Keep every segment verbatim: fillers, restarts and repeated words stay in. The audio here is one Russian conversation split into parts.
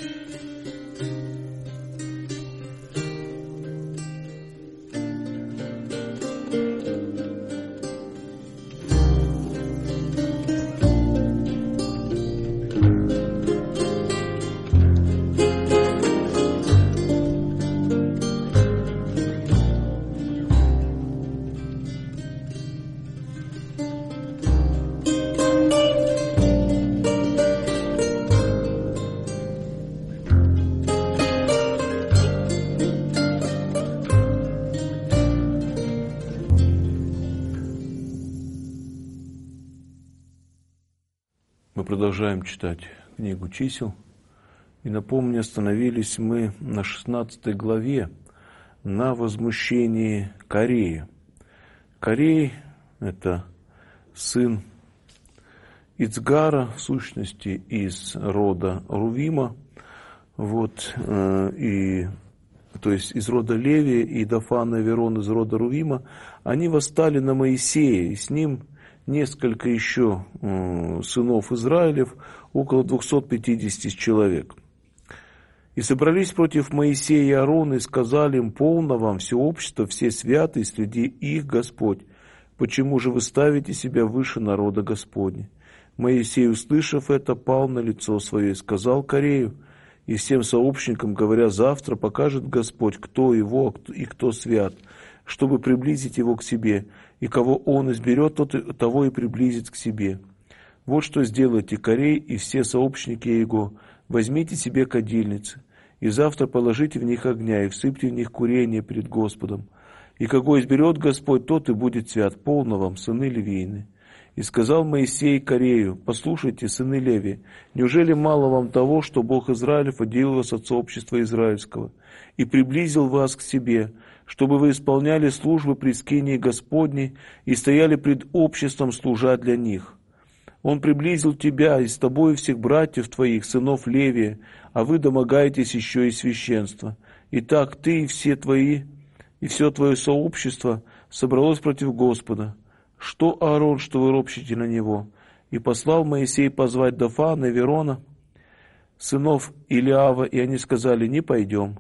Мы продолжаем читать книгу чисел. И напомню, остановились мы на шестнадцатой главе, на возмущении Корея. Корей – это сын Ицгара, в сущности, из рода Рувима, вот, и, то есть из рода Левия, и Дафана и Аверон из рода Рувима. Они восстали на Моисея, и с ним несколько еще сынов Израилев, около двухсот пятидесяти человек. И собрались против Моисея и Аарона, и сказали им: полно вам все общество, все святые, среди их Господь. Почему же вы ставите себя выше народа Господня? Моисей, услышав это, пал на лицо свое и сказал Корею и всем сообщникам, говоря: завтра покажет Господь, кто его и кто свят, чтобы приблизить его к себе, и кого он изберет, тот, того и приблизит к себе. Вот что сделайте, Корей и все сообщники его: возьмите себе кадильницы, и завтра положите в них огня, и всыпьте в них курение перед Господом. И кого изберет Господь, тот и будет свят, полно вам, сыны Левиины. И сказал Моисей Корею: послушайте, сыны Леви, неужели мало вам того, что Бог Израилев отделил вас от сообщества израильского и приблизил вас к себе, чтобы вы исполняли службы при скинии Господней и стояли пред обществом, служа для них? Он приблизил тебя и с тобой всех братьев твоих, сынов Левия, а вы домогаетесь еще и священства. Итак, ты и все твои, и все твое сообщество собралось против Господа. Что Аарон, что вы ропщите на него? И послал Моисей позвать Дафана и Аверона, сынов Илиава, и они сказали: не пойдем.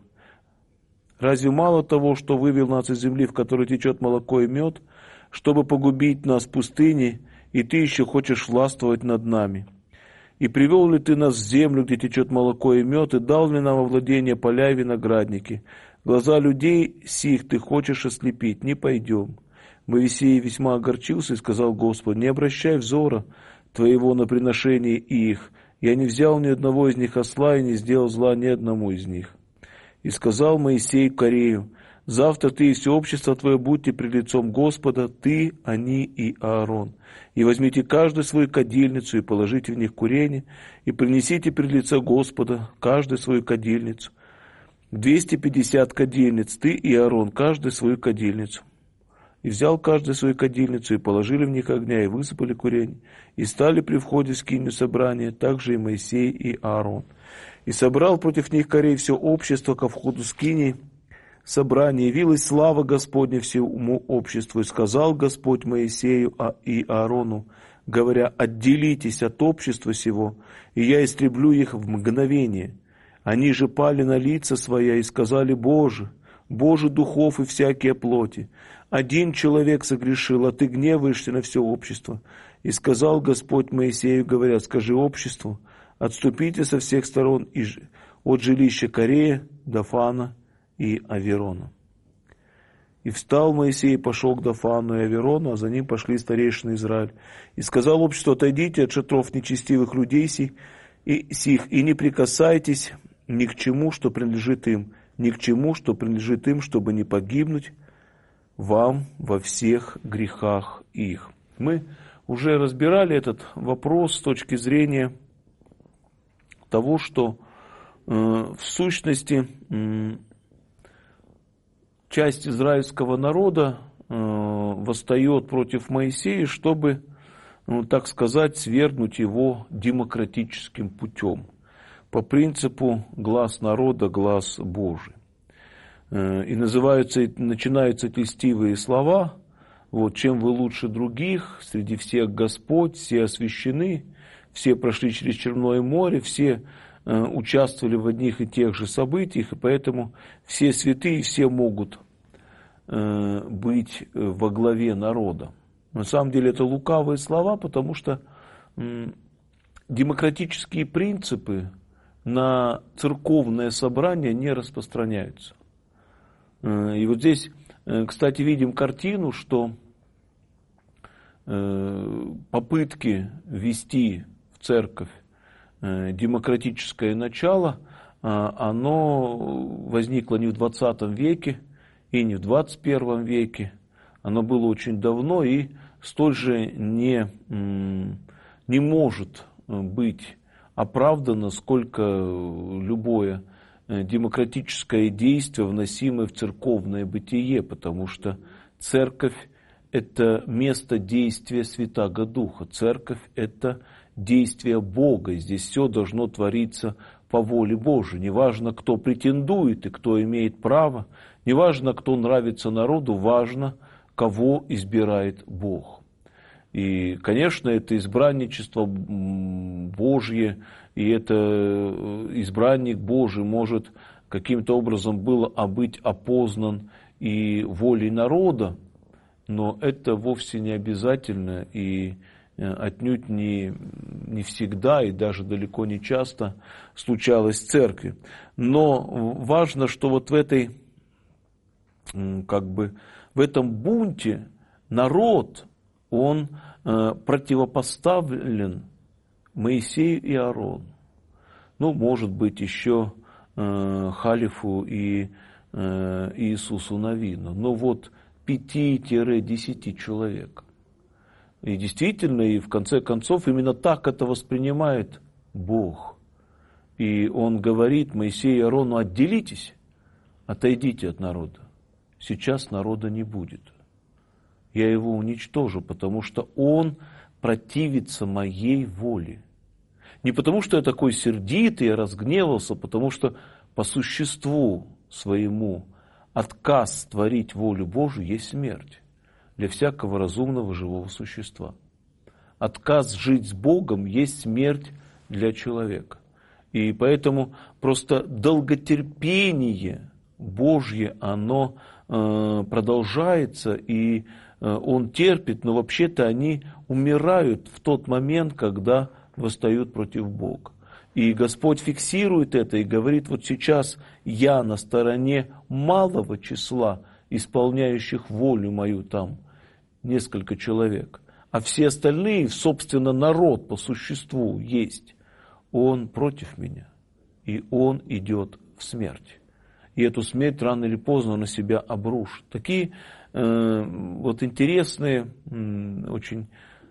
Разве мало того, что вывел нас из земли, в которой течет молоко и мед, чтобы погубить нас в пустыне, и ты еще хочешь властвовать над нами? И привел ли ты нас в землю, где течет молоко и мед, и дал ли нам во владение поля и виноградники? Глаза людей сих ты хочешь ослепить, не пойдем. Моисей весьма огорчился и сказал Господу: не обращай взора твоего на приношение их. Я не взял ни одного из них осла и не сделал зла ни одному из них. И сказал Моисей Корею: завтра ты и все общество твое будьте пред лицом Господа, ты, они и Аарон. И возьмите каждый свою кадильницу и положите в них курение, и принесите пред лицо Господа каждый свою кадильницу. Двести пятьдесят кадильниц, ты и Аарон, каждый свою кадильницу. И взял каждый свою кадильницу, и положили в них огня, и высыпали курение, и стали при входе в скинию собрания, также и Моисей и Аарон. И собрал против них Корей все общество ко входу скинии собрания, явилась слава Господня всему обществу, и сказал Господь Моисею и Аарону, говоря: отделитесь от общества сего, и я истреблю их в мгновение. Они же пали на лица своя и сказали: Боже, Боже духов и всякие плоти, один человек согрешил, а ты гневаешься на все общество. И сказал Господь Моисею, говоря: скажи обществу: отступите со всех сторон от жилища Корея, Дафана и Аверона. И встал Моисей и пошел к Дафану и Аверону, а за ним пошли старейшины Израиль. И сказал обществу: отойдите от шатров нечестивых людей сих и, сих, и не прикасайтесь ни к чему, что принадлежит им, ни к чему, что принадлежит им, чтобы не погибнуть вам во всех грехах их. Мы уже разбирали этот вопрос с точки зрения того, что э, в сущности э, часть израильского народа э, восстает против Моисея, чтобы, ну, так сказать, свергнуть его демократическим путем, по принципу глас народа, глас Божий. И называются, начинаются эти льстивые слова: вот, чем вы лучше других, среди всех Господь, все освящены, все прошли через Черное море, все участвовали в одних и тех же событиях, и поэтому все святые, все могут быть во главе народа. На самом деле это лукавые слова, потому что демократические принципы на церковное собрание не распространяются. И вот здесь, кстати, видим картину, что попытки ввести в церковь демократическое начало, оно возникло не в двадцатом веке и не в двадцать первом веке. Оно было очень давно и столь же не, не может быть оправдано, сколько любое демократическое действие, вносимое в церковное бытие, потому что церковь – это место действия Святаго Духа, церковь – это действие Бога, здесь все должно твориться по воле Божией. Неважно, кто претендует и кто имеет право, неважно, кто нравится народу, важно, кого избирает Бог. И, конечно, это избранничество Божье, и это избранник Божий может каким-то образом было быть опознан и волей народа, но это вовсе не обязательно и отнюдь не, не всегда и даже далеко не часто случалось в церкви. Но важно, что вот в этой, как бы, в этом бунте народ, он э, противопоставлен Моисею и Аарону. Ну, может быть, еще э, Халифу и э, Иисусу Навину. Но вот пяти-десяти человек. И действительно, и в конце концов, именно так это воспринимает Бог. И Он говорит Моисею и Аарону: отделитесь, отойдите от народа. Сейчас народа не будет. Я его уничтожу, потому что он противится моей воле. Не потому, что я такой сердитый, я разгневался, потому что по существу своему отказ творить волю Божию есть смерть для всякого разумного живого существа. Отказ жить с Богом есть смерть для человека. И поэтому просто долготерпение Божье, оно э, продолжается, и Он терпит, но вообще-то они умирают в тот момент, когда восстают против Бога. И Господь фиксирует это и говорит: вот сейчас я на стороне малого числа, исполняющих волю мою, там несколько человек, а все остальные, собственно, народ по существу есть, он против меня, и он идет в смерть. И эту смерть рано или поздно на себя обрушит. Такие э, вот интересные, э, очень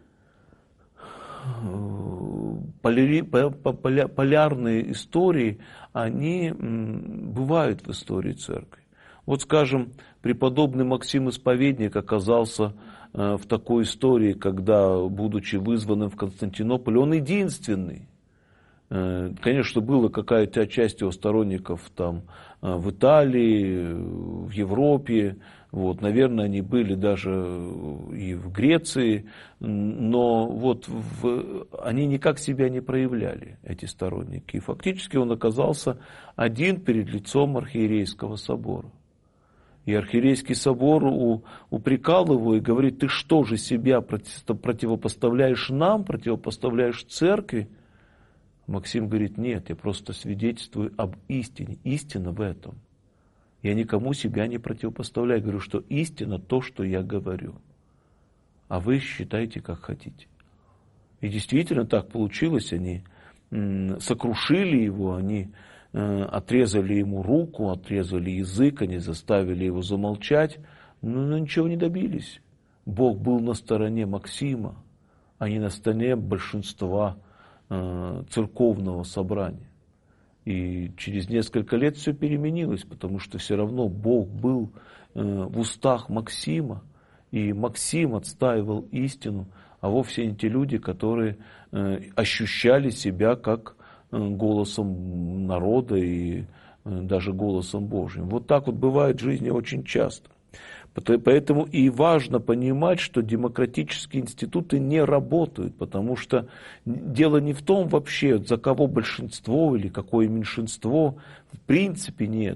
э, поляри, поля, полярные истории, они э, бывают в истории церкви. Вот, скажем, преподобный Максим Исповедник оказался э, в такой истории, когда, будучи вызванным в Константинополь, он единственный. Конечно, была какая-то часть его сторонников там в Италии, в Европе, вот, наверное, они были даже и в Греции, но вот в, они никак себя не проявляли, эти сторонники. И фактически он оказался один перед лицом архиерейского собора. И архиерейский собор упрекал его и говорит: ты что же себя противопоставляешь нам, противопоставляешь церкви? Максим говорит: нет, я просто свидетельствую об истине. Истина в этом. Я никому себя не противопоставляю. Говорю, что истина то, что я говорю. А вы считайте, как хотите. И действительно так получилось. Они сокрушили его, они отрезали ему руку, отрезали язык, они заставили его замолчать, но ничего не добились. Бог был на стороне Максима, а не на стороне большинства церковного собрания. И через несколько лет все переменилось, потому что все равно Бог был в устах Максима, и Максим отстаивал истину, а вовсе не те люди, которые ощущали себя как голосом народа и даже голосом Божьим. Вот так вот бывает в жизни очень часто. Поэтому и важно понимать, что демократические институты не работают, потому что дело не в том вообще, за кого большинство или какое меньшинство, в принципе нет.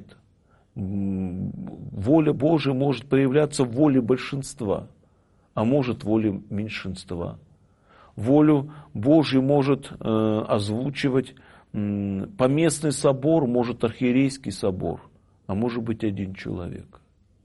Воля Божия может проявляться в воле большинства, а может в воле меньшинства. Волю Божию может э, озвучивать э, поместный собор, может архиерейский собор, а может быть один человек.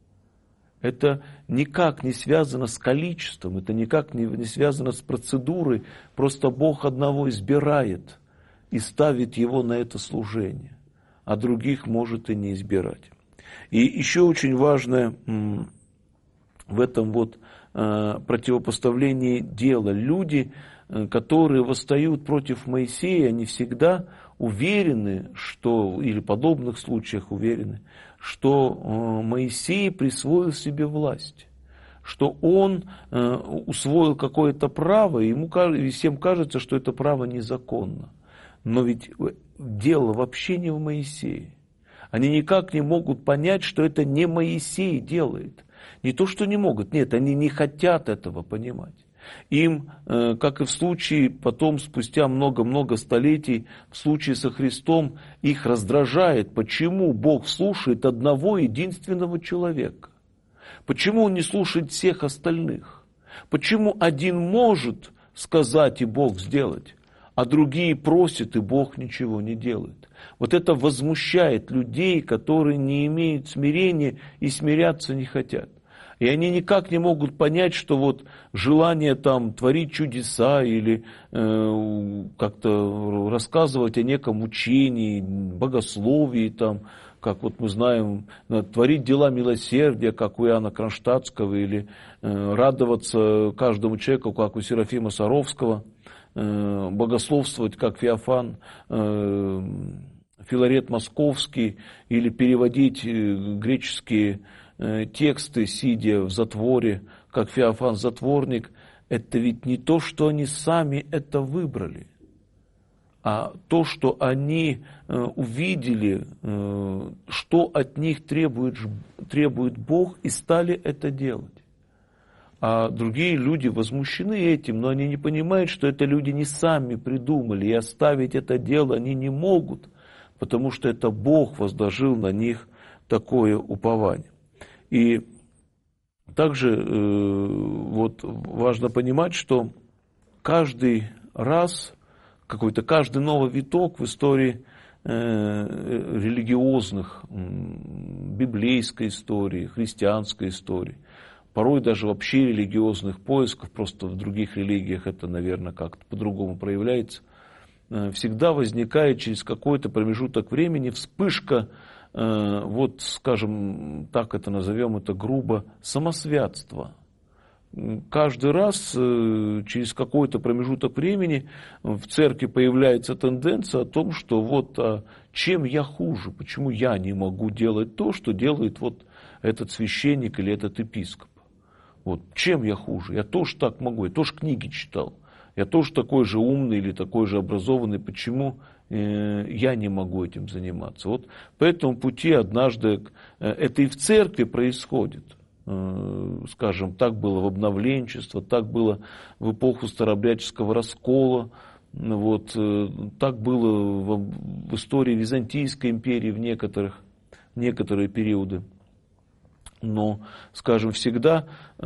Это никак не связано с количеством, это никак не, не связано с процедурой, просто Бог одного избирает и ставит его на это служение, а других может и не избирать. И еще очень важное э, в этом вот противопоставлении дела. Люди, которые восстают против Моисея, они всегда уверены, что, или в подобных случаях уверены, что Моисей присвоил себе власть, что он усвоил какое-то право, и ему всем кажется, что это право незаконно. Но ведь дело вообще не в Моисее. Они никак не могут понять, что это не Моисей делает. Не то, что не могут, нет, они не хотят этого понимать. Им, как и в случае, потом, спустя много-много столетий, в случае со Христом, их раздражает, почему Бог слушает одного единственного человека. Почему Он не слушает всех остальных? Почему один может сказать и Бог сделать, а другие просят, и Бог ничего не делает? Вот это возмущает людей, которые не имеют смирения и смиряться не хотят. И они никак не могут понять, что вот желание там творить чудеса или э, как-то рассказывать о неком учении, богословии, там, как вот мы знаем, творить дела милосердия, как у Иоанна Кронштадтского, или э, радоваться каждому человеку, как у Серафима Саровского, э, богословствовать, как Феофан, э, Филарет Московский, или переводить греческие тексты, сидя в затворе, как Феофан Затворник, это ведь не то, что они сами это выбрали, а то, что они увидели, что от них требует, требует Бог, и стали это делать. А другие люди возмущены этим, но они не понимают, что это люди не сами придумали, и оставить это дело они не могут, потому что это Бог возложил на них такое упование. И также э, вот важно понимать, что каждый раз, какой-то каждый новый виток в истории э, религиозных, э, библейской истории, христианской истории, порой даже вообще религиозных поисков, просто в других религиях это, наверное, как-то по-другому проявляется, э, всегда возникает через какой-то промежуток времени вспышка, вот, скажем, так это назовем, это грубо, самосвятство. Каждый раз через какой-то промежуток времени в церкви появляется тенденция о том, что вот а чем я хуже, почему я не могу делать то, что делает вот этот священник или этот епископ. Вот, чем я хуже? Я тоже так могу, я тоже книги читал, я тоже такой же умный или такой же образованный, почему я не могу этим заниматься? Вот по этому пути однажды, это и в церкви происходит, скажем, так было в обновленчестве, так было в эпоху старообрядческого раскола, вот, так было в, в истории Византийской империи в некоторых, некоторые периоды. Но, скажем, всегда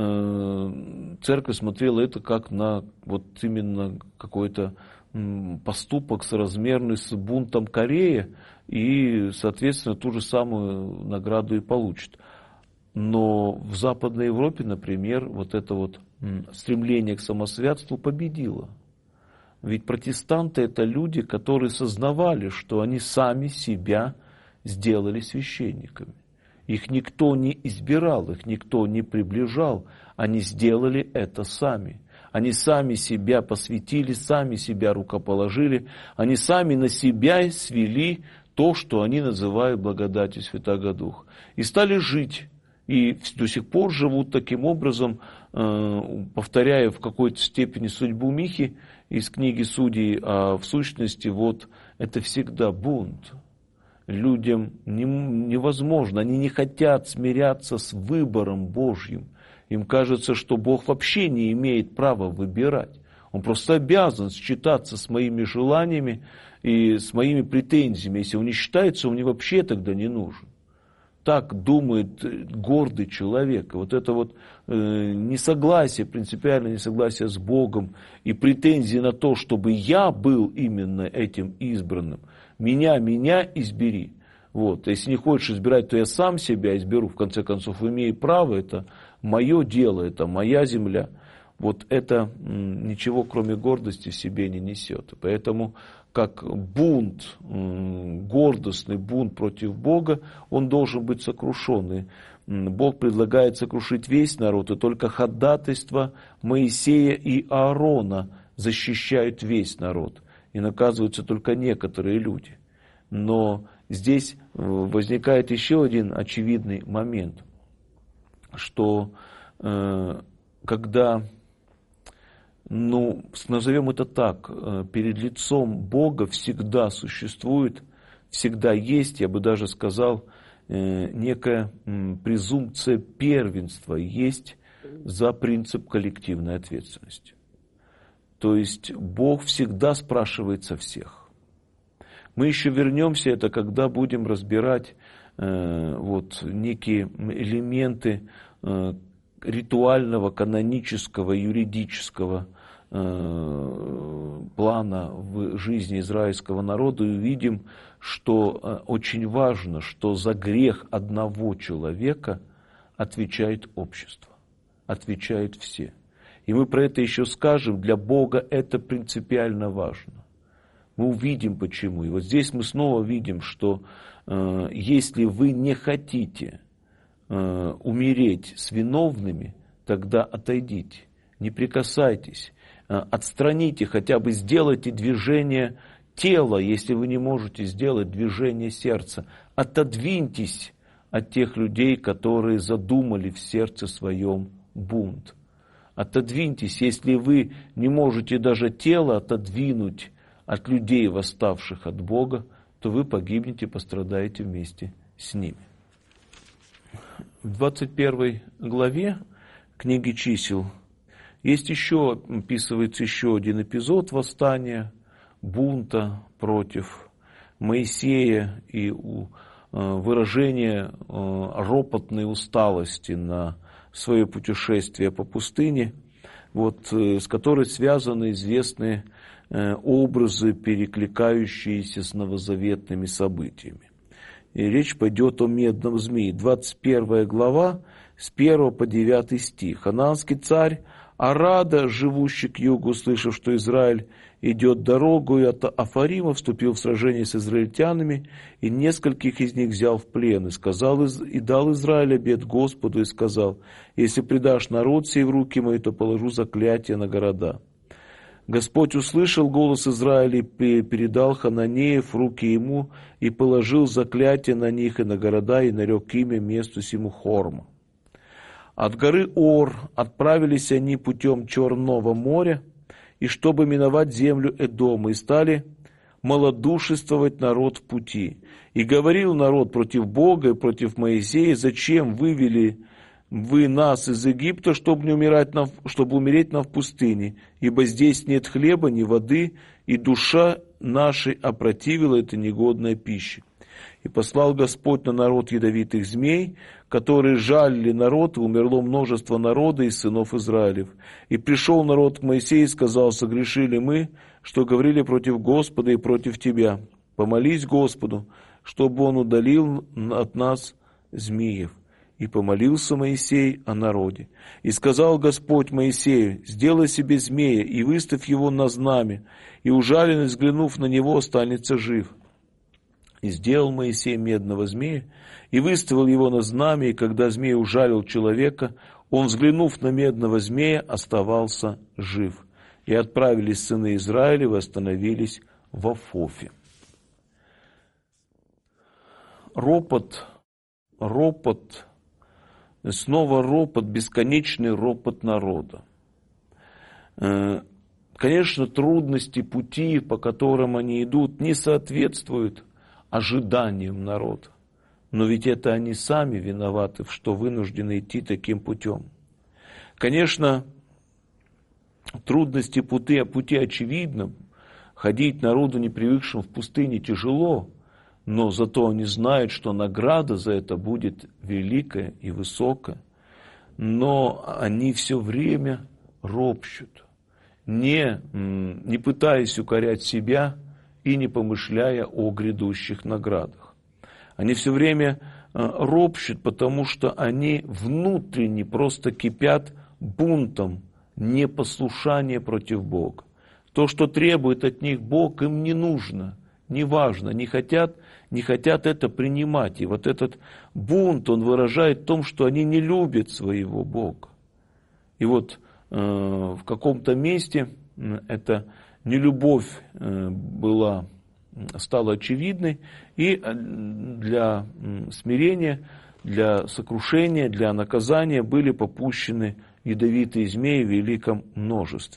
э, церковь смотрела это как на вот именно какой-то поступок соразмерный с бунтом Корея, и, соответственно, ту же самую награду и получит. Но в Западной Европе, например, вот это вот стремление к самосвятству победило. Ведь протестанты – это люди, которые сознавали, что они сами себя сделали священниками. Их никто не избирал, их никто не приближал, они сделали это сами. Они сами себя посвятили, сами себя рукоположили, они сами на себя свели то, что они называют благодатью Святаго Духа. И стали жить, и до сих пор живут таким образом, повторяя в какой-то степени судьбу Михи из книги Судей, а в сущности вот это всегда бунт. людям невозможно, они не хотят смиряться с выбором Божьим. Им кажется, что Бог вообще не имеет права выбирать. Он просто обязан считаться с моими желаниями и с моими претензиями. Если он не считается, он мне вообще тогда не нужен. Так думает гордый человек. И вот это вот э, несогласие, принципиальное несогласие с Богом и претензии на то, чтобы я был именно этим избранным. Меня, меня избери. Вот. Если не хочешь избирать, то я сам себя изберу. В конце концов, имею право, это мое дело, это моя земля. Вот это м, ничего, кроме гордости, в себе не несет. Поэтому, как бунт, м, гордостный бунт против Бога, он должен быть сокрушен. И Бог предлагает сокрушить весь народ, и только ходатайство Моисея и Аарона защищают весь народ. И наказываются только некоторые люди. Но здесь возникает еще один очевидный момент, что э, когда, ну, назовем это так, э, перед лицом Бога всегда существует, всегда есть, я бы даже сказал, э, некая э, презумпция первенства есть за принцип коллективной ответственности. То есть Бог всегда спрашивает со всех. Мы еще вернемся, это когда будем разбирать э, вот, некие элементы э, ритуального, канонического, юридического э, плана в жизни израильского народа, и увидим, что э, очень важно, что за грех одного человека отвечает общество, отвечают все. И мы про это еще скажем, для Бога это принципиально важно. Мы увидим почему. И вот здесь мы снова видим, что э, если вы не хотите э, умереть с виновными, тогда отойдите, не прикасайтесь, э, отстраните, хотя бы сделайте движение тела, если вы не можете сделать движение сердца. Отодвиньтесь от тех людей, которые задумали в сердце своем бунт. Отодвиньтесь, если вы не можете даже тело отодвинуть от людей, восставших от Бога, то вы погибнете, пострадаете вместе с ними. В двадцать первой главе книги чисел есть еще, описывается еще один эпизод восстания, бунта против Моисея и выражение ропотной усталости на свое путешествие по пустыне, вот, с которой связаны известные образы, перекликающиеся с новозаветными событиями. И речь пойдет о медном змее. двадцать первая глава, с первого по девятый стих. Ханаанский царь Арада, живущий к югу, услышав, что Израиль идет дорогою от Афарима, вступил в сражение с израильтянами, и нескольких из них взял в плен, и сказал, и дал Израиль обет Господу, и сказал: если предашь народ сей в руки мои, то положу заклятие на города. Господь услышал голос Израиля и передал Хананеев в руки ему, и положил заклятие на них и на города, и нарек имя месту сему Хорма. От горы Ор отправились они путем Черного моря, и чтобы миновать землю Эдома, и стали малодушествовать народ в пути. И говорил народ против Бога и против Моисея: зачем вывели вы нас из Египта, чтобы, не умирать нам, чтобы умереть нам в пустыне, ибо здесь нет хлеба, ни воды, и душа нашей опротивила этой негодной пищи. И послал Господь на народ ядовитых змей, которые жалили народ, и умерло множество народа из сынов Израилев. И пришел народ к Моисею и сказал: согрешили мы, что говорили против Господа и против тебя. Помолись Господу, чтобы он удалил от нас змеев. И помолился Моисей о народе. И сказал Господь Моисею: сделай себе змея и выставь его на знамя, и ужаленный, взглянув на него, останется жив. И сделал Моисей медного змея, и выставил его на знамя, и когда змей ужалил человека, он, взглянув на медного змея, оставался жив. И отправились сыны Израилевы, остановились в Афофе. Ропот, ропот, снова ропот, бесконечный ропот народа. Конечно, трудности пути, по которым они идут, не соответствуют ожиданиям народа. Но ведь это они сами виноваты, что вынуждены идти таким путем. Конечно, трудности пути, пути очевидны. Ходить народу, не привыкшим в пустыне, тяжело, но зато они знают, что награда за это будет великая и высокая. Но они все время ропщут, не, не пытаясь укорять себя и не помышляя о грядущих наградах. Они все время ропщут, потому что они внутренне просто кипят бунтом непослушания против Бога. То, что требует от них Бог, им не нужно, не важно, не хотят, не хотят это принимать. И вот этот бунт, он выражает в том, что они не любят своего Бога. И вот э, в каком-то месте эта нелюбовь э, была, стала очевидной, и для смирения, для сокрушения, для наказания были попущены ядовитые змеи в великом множестве.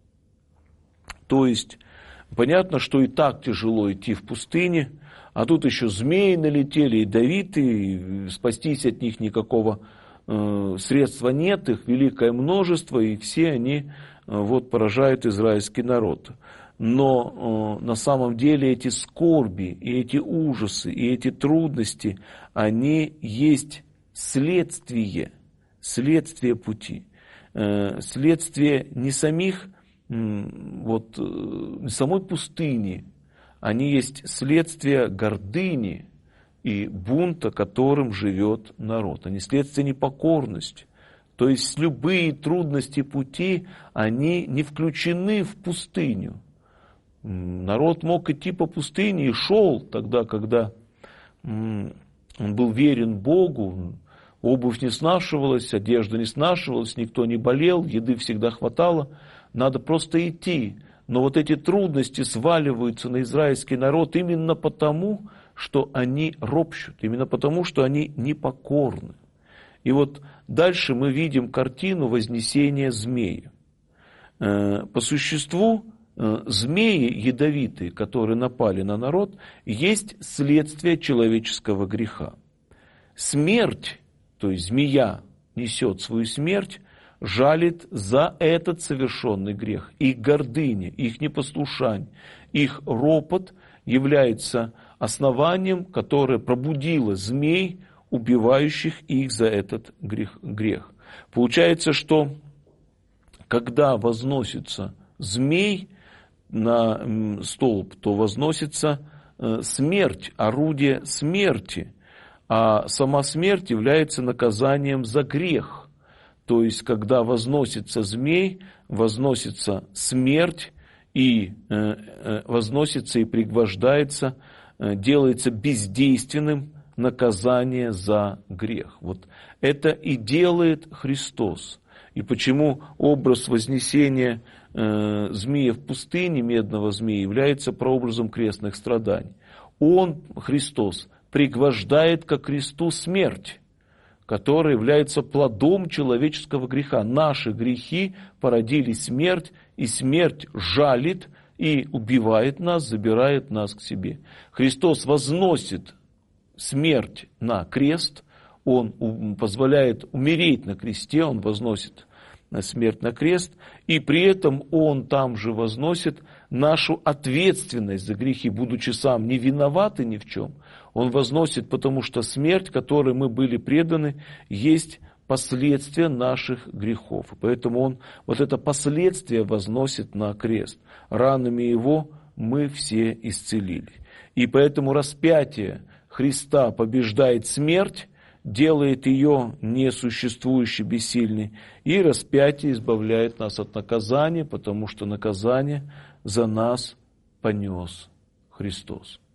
То есть, понятно, что и так тяжело идти в пустыне, а тут еще змеи налетели, ядовитые, и спастись от них никакого э, средства нет, их великое множество, и все они э, вот, поражают израильский народ. Но э, на самом деле эти скорби, и эти ужасы, и эти трудности, они есть следствие, следствие пути, э, следствие не самих вот самой пустыни, они есть следствие гордыни и бунта, которым живет народ. Они следствие непокорности. То есть любые трудности пути, они не включены в пустыню. Народ мог идти по пустыне и шел тогда, когда он был верен Богу, обувь не снашивалась, одежда не снашивалась, никто не болел, еды всегда хватало. Надо просто идти. Но вот эти трудности сваливаются на израильский народ именно потому, что они ропщут, именно потому, что они непокорны. И вот дальше мы видим картину вознесения змея. По существу змеи ядовитые, которые напали на народ, есть следствие человеческого греха. Смерть, то есть змея несет свою смерть, жалит за этот совершенный грех. Их гордыня, их непослушание, их ропот является основанием, которое пробудило змей, убивающих их за этот грех. грех. Получается, что когда возносится змей на столб, то возносится смерть, орудие смерти, а сама смерть является наказанием за грех. То есть, когда возносится змей, возносится смерть, и э, э, возносится и пригвождается, э, делается бездейственным наказание за грех. Вот это и делает Христос. И почему образ вознесения э, змея в пустыне, медного змея, является прообразом крестных страданий. Он, Христос, пригвождает ко кресту смерть, которая является плодом человеческого греха. Наши грехи породили смерть, и смерть жалит и убивает нас, забирает нас к себе. Христос возносит смерть на крест, Он позволяет умереть на кресте, Он возносит смерть на крест, и при этом Он там же возносит нашу ответственность за грехи, будучи сам не виноваты ни в чем. Он возносит, потому что смерть, которой мы были преданы, есть последствия наших грехов. Поэтому Он вот это последствие возносит на крест. Ранами Его мы все исцелились. И поэтому распятие Христа побеждает смерть, делает ее несуществующей, бессильной, и распятие избавляет нас от наказания, потому что наказание за нас понес Христос.